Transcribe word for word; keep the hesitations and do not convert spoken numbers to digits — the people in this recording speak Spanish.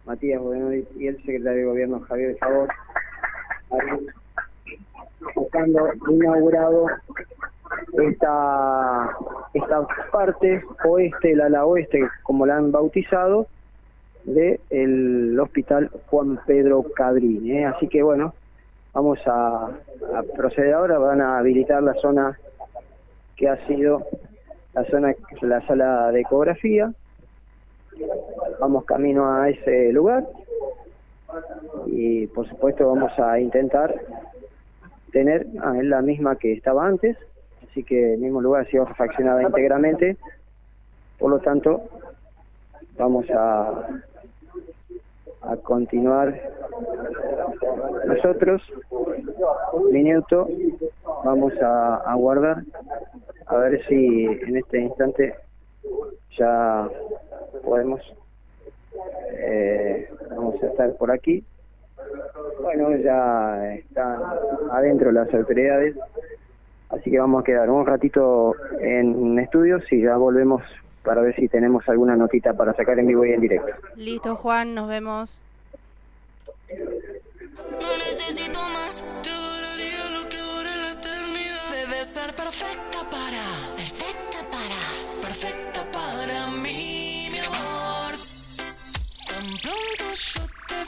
Matías Bodenoi y el secretario de Gobierno Javier Favor, buscando inaugurado esta, esta parte oeste, el ala oeste, como la han bautizado, del Hospital Juan Pedro Cabrini, ¿eh? Así que bueno, vamos a, a proceder ahora. Van a habilitar la zona que ha sido la zona, la sala de ecografía. Vamos camino a ese lugar y por supuesto vamos a intentar tener ah, es la misma que estaba antes, así que el mismo lugar ha sido refaccionada íntegramente, por lo tanto vamos a a continuar nosotros. Minuto, vamos a aguardar a ver si en este instante ya podemos eh, vamos a estar por aquí. Bueno, ya están adentro las autoridades, así que vamos a quedar un ratito en estudios y ya volvemos para ver si tenemos alguna notita para sacar en vivo y en directo. Listo, Juan, nos vemos. No necesito más, te adoraría lo que dure la eternidad. Debe ser perfecta.